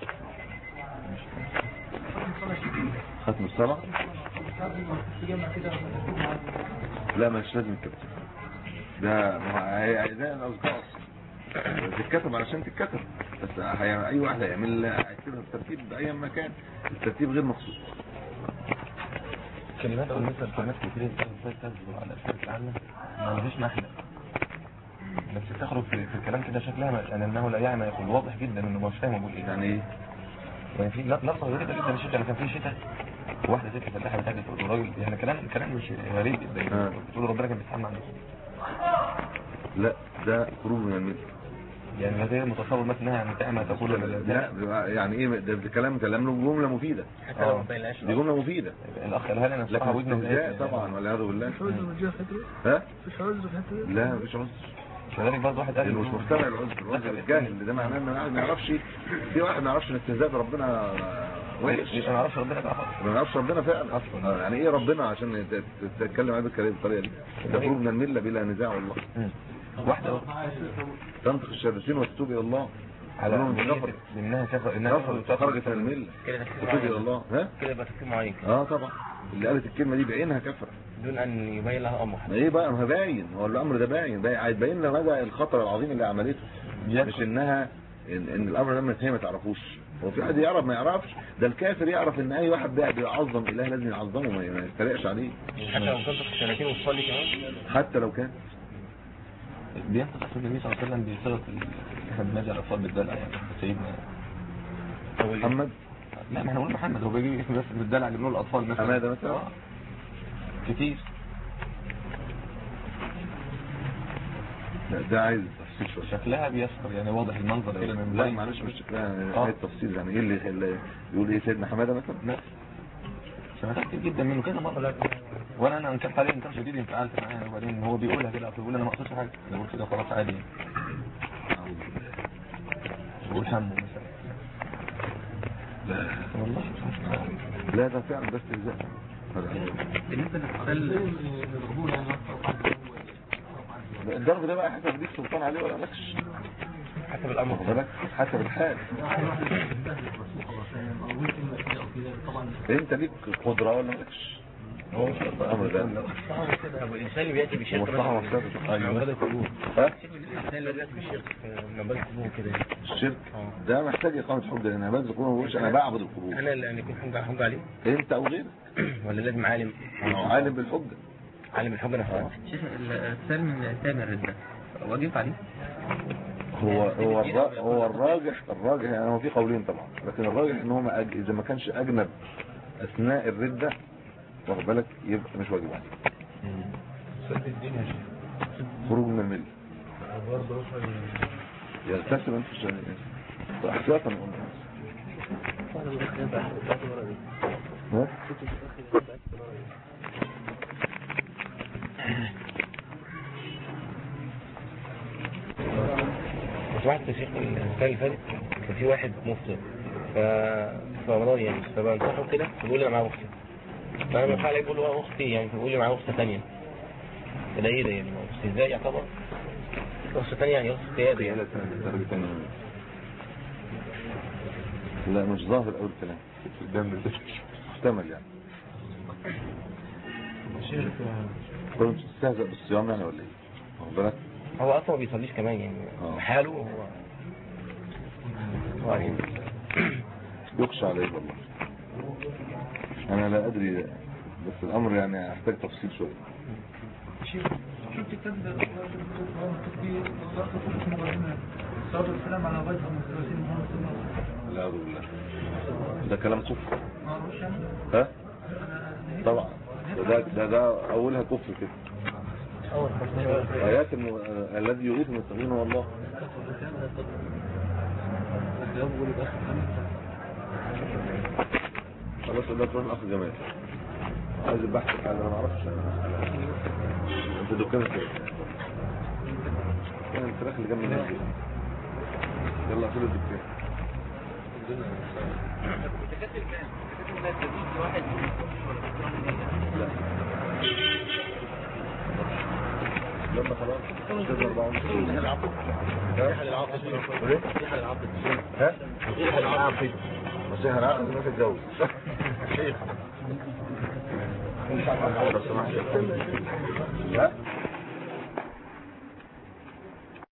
Speaker 1: ختم الصلاه. لا مش لازم كده ده زي الاذكار تتكتب علشان تتكتب بس اي واحد هيعمل هيكتبها بترتيب باي مكان الترتيب غير مقصود.
Speaker 2: كلمات او مثل كلمات كتير ازاي تنزل على الاسئله العامه ما فيش محل بس تخرج في الكلام كده شكلها يعني انه لا يعني يقول واضح جدا انه مش فاهم بيقول ايه.
Speaker 1: يعني ايه
Speaker 2: يعني في لفظه غريبه جدا الشتاء انا كان في شتاء واحده ست فلاحه بتاعتي تقول راجل يعني كلام مش غريب جدا بتقول ربنا كان بيتعامل معانا.
Speaker 1: لا ده خروج من المثل
Speaker 2: يعني هذا متصور مثلا انها متهمه تقول
Speaker 1: لا يعني ايه ده كلام جمله مفيده
Speaker 2: حتى لو ما بيناش
Speaker 1: دي جمله مفيده.
Speaker 2: الاخ قالها لي انا
Speaker 1: لكن ودنا طبعا والعياذ بالله ها مفيش عذر لا مفيش عذر
Speaker 2: كذلك برضه واحد قال
Speaker 1: مش مخترع العذر الجاهل ده معناه انه ما يعرفش في واحد ما يعرفش ان استهزاء بربنا وحش
Speaker 2: ما يعرفش ربنا
Speaker 1: ما يعرفش ربنا فعلا اصلا يعني ايه ربنا عشان تتكلم عليه بالطريقه دي ده خروج من المله بلا نزاع والله.
Speaker 2: واحده
Speaker 1: تنطق الشهادتين وتتوب الى الله
Speaker 2: على انها
Speaker 1: خرجت من المله وتتوب الى الله ها
Speaker 2: كده يبقى تفكير معين
Speaker 1: طبعا اللي قالت الكلمه دي بعينها كفر
Speaker 2: دون ان يبين لها امر.
Speaker 1: ايه بقى ما باين هو الامر ده باين هيبين لنا مدى الخطر العظيم اللي عملته مش انها ان الامر ده هي ما تعرفوش. هو في حد يعرف ما يعرفش ده الكافر يعرف ان اي واحد بيعظم اله لازم يعظمه ما يتريقش عليه
Speaker 2: حتى لو كنت في سنتين وتصلي كمان
Speaker 1: حتى لو كان
Speaker 2: بينطق النبي صلى الله عليه وسلم بصيغه احنا بنجي الاطفال بالدلع يعني سيدنا
Speaker 1: محمد
Speaker 2: لا ما احنا نقول محمد هو بيجي بس بالدلع اللي بنقول الاطفال مثلا
Speaker 1: حماده مثلا
Speaker 2: كتير.
Speaker 1: لا ده عايز تفصيل شويه
Speaker 2: شكلها بيسخر يعني واضح المنظر كده من
Speaker 1: لا معلش مش شكلها عايز تفصيل يعني ايه اللي يقول ايه سيدنا حماده مثلا
Speaker 2: لا سمعتها كتير جدا منه كده مره لا وانا انكرت عليه انكار شديد انفعلت معاه وبعدين هو بيقولها كده بيقول انا ما اقصدش حاجه انا بقول كده خلاص عادي بقول همه مثلا لا والله
Speaker 1: لا ده فعلا بس استهزاء.
Speaker 2: بالنسبة للسل
Speaker 1: الضرب ده بقى حسب ليك سلطان عليه ولا مالكش،
Speaker 2: حسب الأمر
Speaker 1: بالك حسب الحال. انت ليك قدرة ولا مالكش؟ هو مش الامر ده
Speaker 2: الإنسان اللي بيأتي بشرك
Speaker 1: مصلحة مصلحة.
Speaker 2: من باب القبور.
Speaker 1: ها؟
Speaker 2: الإنسان اللي بيأتي بشرك من باب القبور كده.
Speaker 1: الشرك ده محتاج إقامة حجة، لأن عباد القبور ما بقولش أنا بعبد القبور.
Speaker 2: أنا اللي يكون حجة عليه
Speaker 1: أنت أو غيرك.
Speaker 2: ولا لازم عالم؟
Speaker 1: عالم بالحجة.
Speaker 2: عالم الحجة نفسها. شيخ السلم تامر ده واجب عليه؟
Speaker 1: هو الراجح يعني هو في قولين طبعا، لكن الراجح ان هو اذا ما كانش اجنب اثناء الردة واخد بالك يبقى مش واجب عليه.
Speaker 3: سد الدين يا شيخ.
Speaker 1: خروج من الملة
Speaker 3: برضه
Speaker 1: يغتسل انت احتياطا ها؟
Speaker 2: واحد في شيخ السنة اللي فاتت كان في واحد مفطر في رمضان يعني، فبنصحه كده بيقول لي انا معايا اختي، فانا بنصح عليه بقول له اختي يعني، فبيقول لي معايا اخت ثانيه. ده ايه ده يعني؟ ازاي يعتبر اخت ثانيه يعني اخت قياده يعني؟
Speaker 1: لا مش ظاهر اول كلام في الدم محتمل يعني.
Speaker 3: شيخ
Speaker 1: كنت تستهزأ بالصيام يعني ولا ايه؟ واخد بالك؟
Speaker 2: هو اصلا ما بيصليش كمان يعني بحاله هو
Speaker 1: يخشى عليه والله. انا لا ادري بس الامر يعني يحتاج تفصيل شويه.
Speaker 3: شفت كذا صلاه السلام على وجه المسلمين
Speaker 1: لا اعوذ بالله ده كلام كفر. ها طبعا ده اولها كفر كده. آيات الذي يغيث المستغيثين هو الله. خلاص ده تروح الاخ جمال عايز البحث انا ما اعرفش انت دكان كده كان الفراخ اللي جنب الناس يلا اقفلوا الدكان. لا لما خلاص كده 4 ونص ريح العاطف ريح العاطف ها ريح العاطف بس احنا عاقل ما تتجوز شيخ مش عارف لو سمحت ها